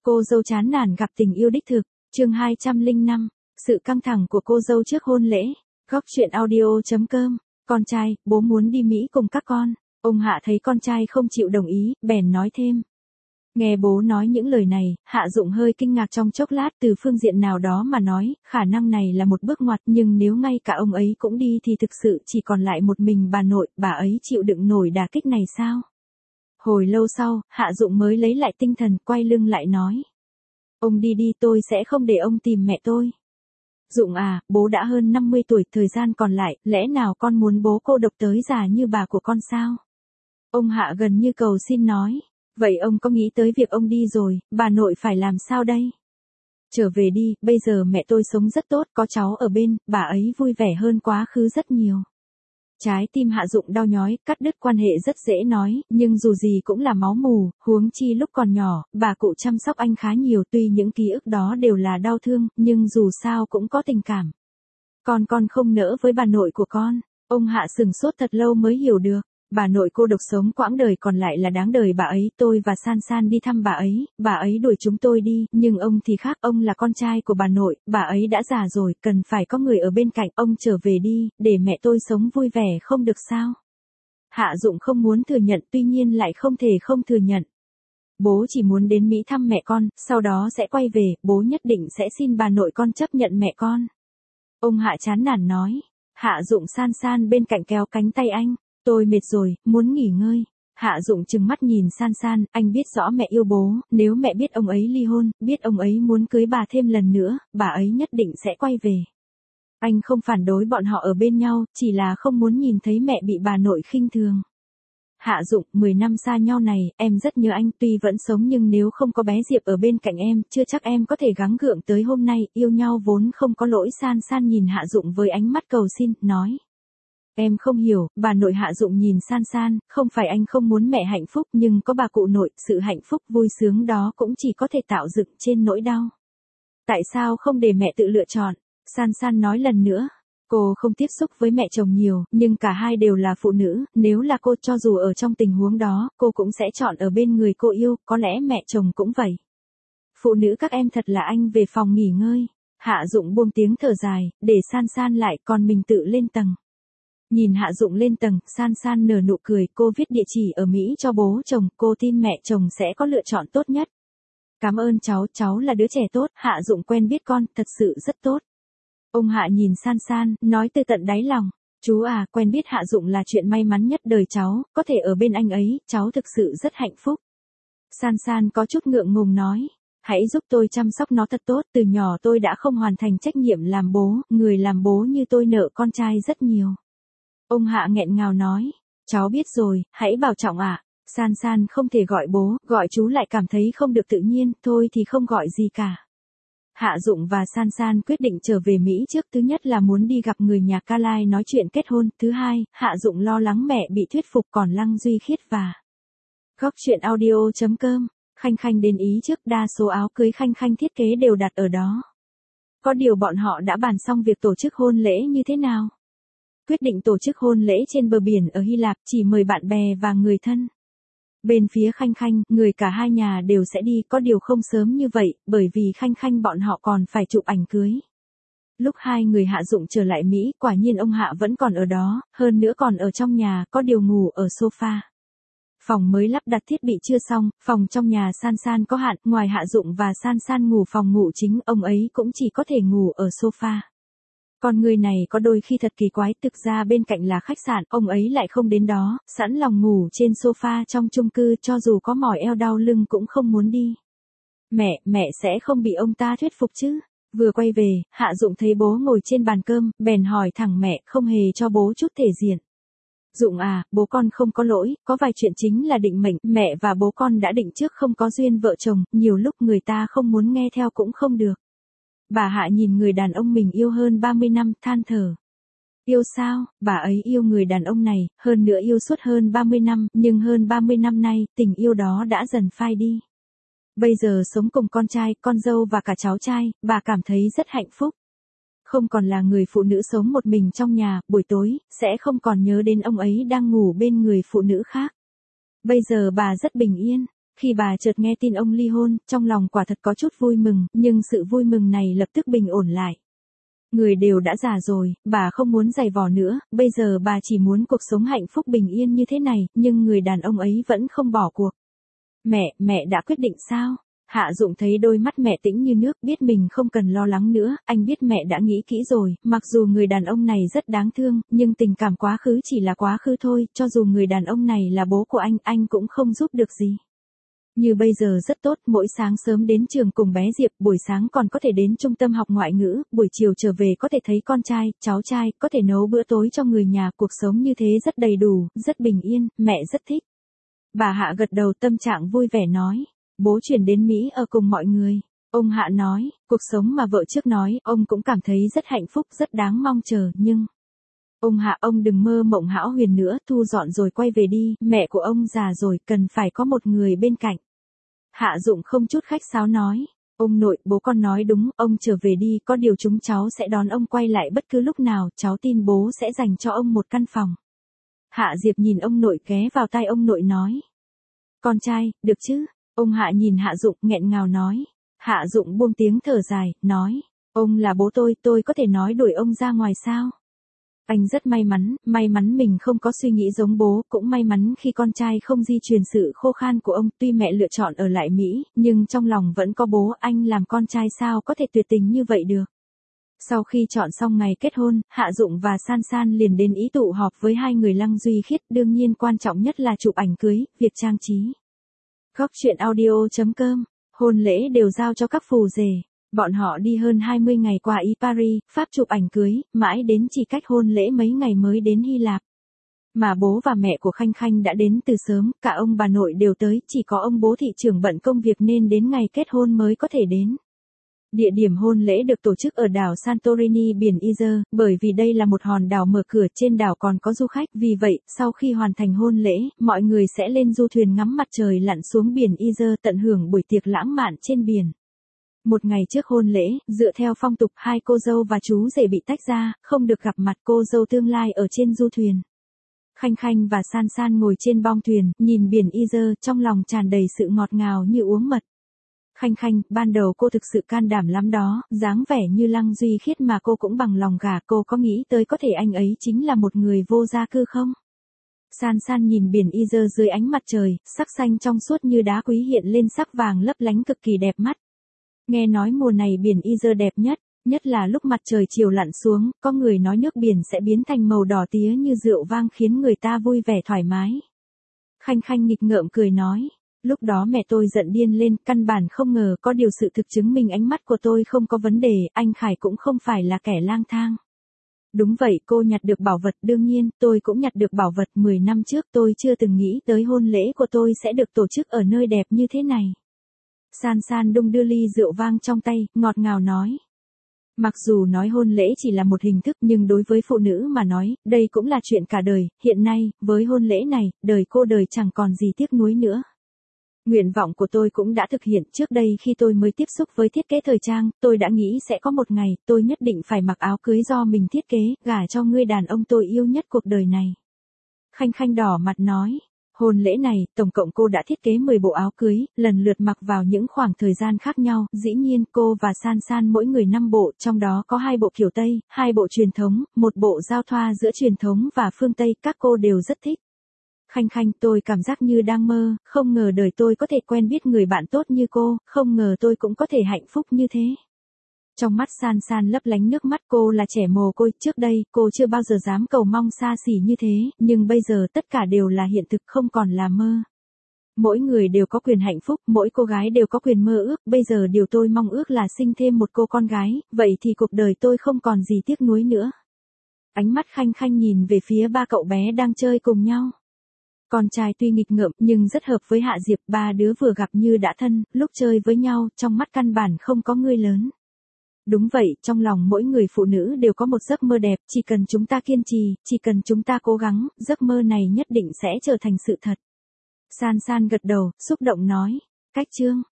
Cô dâu chán nản gặp tình yêu đích thực, chương 205, sự căng thẳng của cô dâu trước hôn lễ. Góc truyện audio.com, con trai, bố muốn đi Mỹ cùng các con. Ông Hạ thấy con trai không chịu đồng ý, bèn nói thêm. Nghe bố nói những lời này, Hạ Dụng hơi kinh ngạc trong chốc lát, từ phương diện nào đó mà nói, khả năng này là một bước ngoặt, nhưng nếu ngay cả ông ấy cũng đi thì thực sự chỉ còn lại một mình bà nội, bà ấy chịu đựng nổi đả kích này sao? Hồi lâu sau, Hạ Dụng mới lấy lại tinh thần, quay lưng lại nói. Ông đi đi, tôi sẽ không để ông tìm mẹ tôi. Dụng à, bố đã hơn 50 tuổi, thời gian còn lại, lẽ nào con muốn bố cô độc tới già như bà của con sao? Ông Hạ gần như cầu xin nói. Vậy ông có nghĩ tới việc ông đi rồi, bà nội phải làm sao đây? Trở về đi, bây giờ mẹ tôi sống rất tốt, có cháu ở bên, bà ấy vui vẻ hơn quá khứ rất nhiều. Trái tim Hạ Dụng đau nhói, cắt đứt quan hệ rất dễ nói, nhưng dù gì cũng là máu mù, huống chi lúc còn nhỏ, bà cụ chăm sóc anh khá nhiều, tuy những ký ức đó đều là đau thương, nhưng dù sao cũng có tình cảm. Con không nỡ với bà nội của con. Ông Hạ sừng sốt thật lâu mới hiểu được. Bà nội cô độc sống quãng đời còn lại là đáng đời bà ấy, tôi và San San đi thăm bà ấy đuổi chúng tôi đi, nhưng ông thì khác, ông là con trai của bà nội, bà ấy đã già rồi, cần phải có người ở bên cạnh, ông trở về đi, để mẹ tôi sống vui vẻ không được sao? Hạ Dụng không muốn thừa nhận, tuy nhiên lại không thể không thừa nhận. Bố chỉ muốn đến Mỹ thăm mẹ con, sau đó sẽ quay về, bố nhất định sẽ xin bà nội con chấp nhận mẹ con. Ông Hạ chán nản nói. Hạ Dụng San San bên cạnh kéo cánh tay anh. Tôi mệt rồi, muốn nghỉ ngơi. Hạ Dụng trừng mắt nhìn San San, anh biết rõ mẹ yêu bố, nếu mẹ biết ông ấy ly hôn, biết ông ấy muốn cưới bà thêm lần nữa, bà ấy nhất định sẽ quay về. Anh không phản đối bọn họ ở bên nhau, chỉ là không muốn nhìn thấy mẹ bị bà nội khinh thường. Hạ Dụng, 10 năm xa nhau này, em rất nhớ anh, tuy vẫn sống nhưng nếu không có bé Diệp ở bên cạnh em, chưa chắc em có thể gắng gượng tới hôm nay, yêu nhau vốn không có lỗi. San San nhìn Hạ Dụng với ánh mắt cầu xin, nói. Em không hiểu, bà nội. Hạ Dụng nhìn San San, không phải anh không muốn mẹ hạnh phúc, nhưng có bà cụ nội, sự hạnh phúc vui sướng đó cũng chỉ có thể tạo dựng trên nỗi đau. Tại sao không để mẹ tự lựa chọn? San San nói lần nữa. Cô không tiếp xúc với mẹ chồng nhiều, nhưng cả hai đều là phụ nữ, nếu là cô, cho dù ở trong tình huống đó, cô cũng sẽ chọn ở bên người cô yêu, có lẽ mẹ chồng cũng vậy. Phụ nữ các em thật là. Anh về phòng nghỉ ngơi. Hạ Dụng buông tiếng thở dài, để San San lại, còn mình tự lên tầng. Nhìn Hạ Dụng lên tầng, San San nở nụ cười, cô viết địa chỉ ở Mỹ cho bố chồng, cô tin mẹ chồng sẽ có lựa chọn tốt nhất. Cảm ơn cháu là đứa trẻ tốt, Hạ Dụng quen biết con, thật sự rất tốt. Ông Hạ nhìn San San, nói từ tận đáy lòng, chú à, quen biết Hạ Dụng là chuyện may mắn nhất đời cháu, có thể ở bên anh ấy, cháu thực sự rất hạnh phúc. San San có chút ngượng ngùng nói, hãy giúp tôi chăm sóc nó thật tốt, từ nhỏ tôi đã không hoàn thành trách nhiệm làm bố, người làm bố như tôi nợ con trai rất nhiều. Ông Hạ nghẹn ngào nói, cháu biết rồi, hãy bảo trọng ạ. San San không thể gọi bố, gọi chú lại cảm thấy không được tự nhiên, thôi thì không gọi gì cả. Hạ Dụng và San San quyết định trở về Mỹ trước, thứ nhất là muốn đi gặp người nhà Ca Lai nói chuyện kết hôn, thứ hai, Hạ Dụng lo lắng mẹ bị thuyết phục, còn Lăng Duy Khiết và Góc truyện audio.com, Khanh Khanh đến Ý trước, đa số áo cưới Khanh Khanh thiết kế đều đặt ở đó. Có điều bọn họ đã bàn xong việc tổ chức hôn lễ như thế nào. Quyết định tổ chức hôn lễ trên bờ biển ở Hy Lạp, chỉ mời bạn bè và người thân. Bên phía Khanh Khanh, người cả hai nhà đều sẽ đi, có điều không sớm như vậy, bởi vì Khanh Khanh bọn họ còn phải chụp ảnh cưới. Lúc hai người Hạ Dụng trở lại Mỹ, quả nhiên ông Hạ vẫn còn ở đó, hơn nữa còn ở trong nhà, có điều ngủ ở sofa. Phòng mới lắp đặt thiết bị chưa xong, phòng trong nhà San San có hạn, ngoài Hạ Dụng và San San ngủ phòng ngủ chính, ông ấy cũng chỉ có thể ngủ ở sofa. Con người này có đôi khi thật kỳ quái, thực ra bên cạnh là khách sạn, ông ấy lại không đến đó, sẵn lòng ngủ trên sofa trong chung cư, cho dù có mỏi eo đau lưng cũng không muốn đi. Mẹ sẽ không bị ông ta thuyết phục chứ? Vừa quay về, Hạ Dụng thấy bố ngồi trên bàn cơm, bèn hỏi thẳng mẹ, không hề cho bố chút thể diện. Dụng à, bố con không có lỗi, có vài chuyện chính là định mệnh, mẹ và bố con đã định trước không có duyên vợ chồng, nhiều lúc người ta không muốn nghe theo cũng không được. Bà Hạ nhìn người đàn ông mình yêu hơn 30 năm, than thở. Yêu sao? Bà ấy yêu người đàn ông này, hơn nữa yêu suốt hơn 30 năm, nhưng hơn 30 năm nay, tình yêu đó đã dần phai đi. Bây giờ sống cùng con trai, con dâu và cả cháu trai, bà cảm thấy rất hạnh phúc. Không còn là người phụ nữ sống một mình trong nhà, buổi tối, sẽ không còn nhớ đến ông ấy đang ngủ bên người phụ nữ khác. Bây giờ bà rất bình yên. Khi bà chợt nghe tin ông ly hôn, trong lòng quả thật có chút vui mừng, nhưng sự vui mừng này lập tức bình ổn lại. Người đều đã già rồi, bà không muốn giày vò nữa, bây giờ bà chỉ muốn cuộc sống hạnh phúc bình yên như thế này, nhưng người đàn ông ấy vẫn không bỏ cuộc. Mẹ đã quyết định sao? Hạ Dụng thấy đôi mắt mẹ tĩnh như nước, biết mình không cần lo lắng nữa, anh biết mẹ đã nghĩ kỹ rồi, mặc dù người đàn ông này rất đáng thương, nhưng tình cảm quá khứ chỉ là quá khứ thôi, cho dù người đàn ông này là bố của anh cũng không giúp được gì. Như bây giờ rất tốt, mỗi sáng sớm đến trường cùng bé Diệp, buổi sáng còn có thể đến trung tâm học ngoại ngữ, buổi chiều trở về có thể thấy con trai, cháu trai, có thể nấu bữa tối cho người nhà, cuộc sống như thế rất đầy đủ, rất bình yên, mẹ rất thích. Bà Hạ gật đầu, tâm trạng vui vẻ nói, bố chuyển đến Mỹ ở cùng mọi người. Ông Hạ nói, cuộc sống mà vợ trước nói, ông cũng cảm thấy rất hạnh phúc, rất đáng mong chờ, nhưng... Ông Hạ, ông đừng mơ mộng hão huyền nữa, thu dọn rồi quay về đi, mẹ của ông già rồi, cần phải có một người bên cạnh. Hạ Dụng không chút khách sáo nói, ông nội, bố con nói đúng, ông trở về đi, có điều chúng cháu sẽ đón ông quay lại bất cứ lúc nào, cháu tin bố sẽ dành cho ông một căn phòng. Hạ Diệp nhìn ông nội, ghé vào tai ông nội nói. Con trai, được chứ? Ông Hạ nhìn Hạ Dụng, nghẹn ngào nói. Hạ Dụng buông tiếng thở dài, nói, ông là bố tôi có thể nói đuổi ông ra ngoài sao? Anh rất may mắn mình không có suy nghĩ giống bố, cũng may mắn khi con trai không di truyền sự khô khan của ông, tuy mẹ lựa chọn ở lại Mỹ, nhưng trong lòng vẫn có bố, anh làm con trai sao có thể tuyệt tình như vậy được. Sau khi chọn xong ngày kết hôn, Hạ Dụng và San San liền đến ý tụ họp với hai người Lăng Duy Khiết, đương nhiên quan trọng nhất là chụp ảnh cưới, việc trang trí. Góc truyện audio.com, hôn lễ đều giao cho các phù rể. Bọn họ đi hơn 20 ngày qua Ý Paris, Pháp chụp ảnh cưới, mãi đến chỉ cách hôn lễ mấy ngày mới đến Hy Lạp. Mà bố và mẹ của Khanh Khanh đã đến từ sớm, cả ông bà nội đều tới, chỉ có ông bố thị trưởng bận công việc nên đến ngày kết hôn mới có thể đến. Địa điểm hôn lễ được tổ chức ở đảo Santorini biển Izer, bởi vì đây là một hòn đảo mở cửa, trên đảo còn có du khách, vì vậy, sau khi hoàn thành hôn lễ, mọi người sẽ lên du thuyền ngắm mặt trời lặn xuống biển Izer, tận hưởng buổi tiệc lãng mạn trên biển. Một ngày trước hôn lễ, dựa theo phong tục, hai cô dâu và chú rể bị tách ra, không được gặp mặt, cô dâu tương lai ở trên du thuyền. Khanh Khanh và San San ngồi trên bong thuyền, nhìn biển Izer, trong lòng tràn đầy sự ngọt ngào như uống mật. Khanh Khanh, ban đầu cô thực sự can đảm lắm đó, dáng vẻ như Lăng Duy Khiết mà cô cũng bằng lòng gả, cô có nghĩ tới có thể anh ấy chính là một người vô gia cư không? San San nhìn biển Izer dưới ánh mặt trời, sắc xanh trong suốt như đá quý hiện lên sắc vàng lấp lánh cực kỳ đẹp mắt. Nghe nói mùa này biển Izer đẹp nhất là lúc mặt trời chiều lặn xuống, có người nói nước biển sẽ biến thành màu đỏ tía như rượu vang khiến người ta vui vẻ thoải mái. Khanh Khanh nghịch ngợm cười nói, lúc đó mẹ tôi giận điên lên, căn bản không ngờ có điều sự thực chứng minh ánh mắt của tôi không có vấn đề, anh Khải cũng không phải là kẻ lang thang. Đúng vậy, cô nhặt được bảo vật, đương nhiên, tôi cũng nhặt được bảo vật, 10 năm trước tôi chưa từng nghĩ tới hôn lễ của tôi sẽ được tổ chức ở nơi đẹp như thế này. San San đung đưa ly rượu vang trong tay, ngọt ngào nói. Mặc dù nói hôn lễ chỉ là một hình thức nhưng đối với phụ nữ mà nói, đây cũng là chuyện cả đời, hiện nay, với hôn lễ này, đời cô đời chẳng còn gì tiếc nuối nữa. Nguyện vọng của tôi cũng đã thực hiện, trước đây khi tôi mới tiếp xúc với thiết kế thời trang, tôi đã nghĩ sẽ có một ngày, tôi nhất định phải mặc áo cưới do mình thiết kế, gả cho người đàn ông tôi yêu nhất cuộc đời này. Khanh Khanh đỏ mặt nói. Hôn lễ này, tổng cộng cô đã thiết kế 10 bộ áo cưới, lần lượt mặc vào những khoảng thời gian khác nhau, dĩ nhiên cô và San San mỗi người 5 bộ, trong đó có 2 bộ kiểu Tây, 2 bộ truyền thống, một bộ giao thoa giữa truyền thống và phương Tây, các cô đều rất thích. Khanh Khanh, tôi cảm giác như đang mơ, không ngờ đời tôi có thể quen biết người bạn tốt như cô, không ngờ tôi cũng có thể hạnh phúc như thế. Trong mắt San San lấp lánh nước mắt, cô là trẻ mồ côi, trước đây, cô chưa bao giờ dám cầu mong xa xỉ như thế, nhưng bây giờ tất cả đều là hiện thực, không còn là mơ. Mỗi người đều có quyền hạnh phúc, mỗi cô gái đều có quyền mơ ước, bây giờ điều tôi mong ước là sinh thêm một cô con gái, vậy thì cuộc đời tôi không còn gì tiếc nuối nữa. Ánh mắt Khanh Khanh nhìn về phía ba cậu bé đang chơi cùng nhau. Con trai tuy nghịch ngợm nhưng rất hợp với Hạ Diệp, ba đứa vừa gặp như đã thân, lúc chơi với nhau, trong mắt căn bản không có người lớn. Đúng vậy, trong lòng mỗi người phụ nữ đều có một giấc mơ đẹp, chỉ cần chúng ta kiên trì, chỉ cần chúng ta cố gắng, giấc mơ này nhất định sẽ trở thành sự thật. San San gật đầu, xúc động nói, cách chương.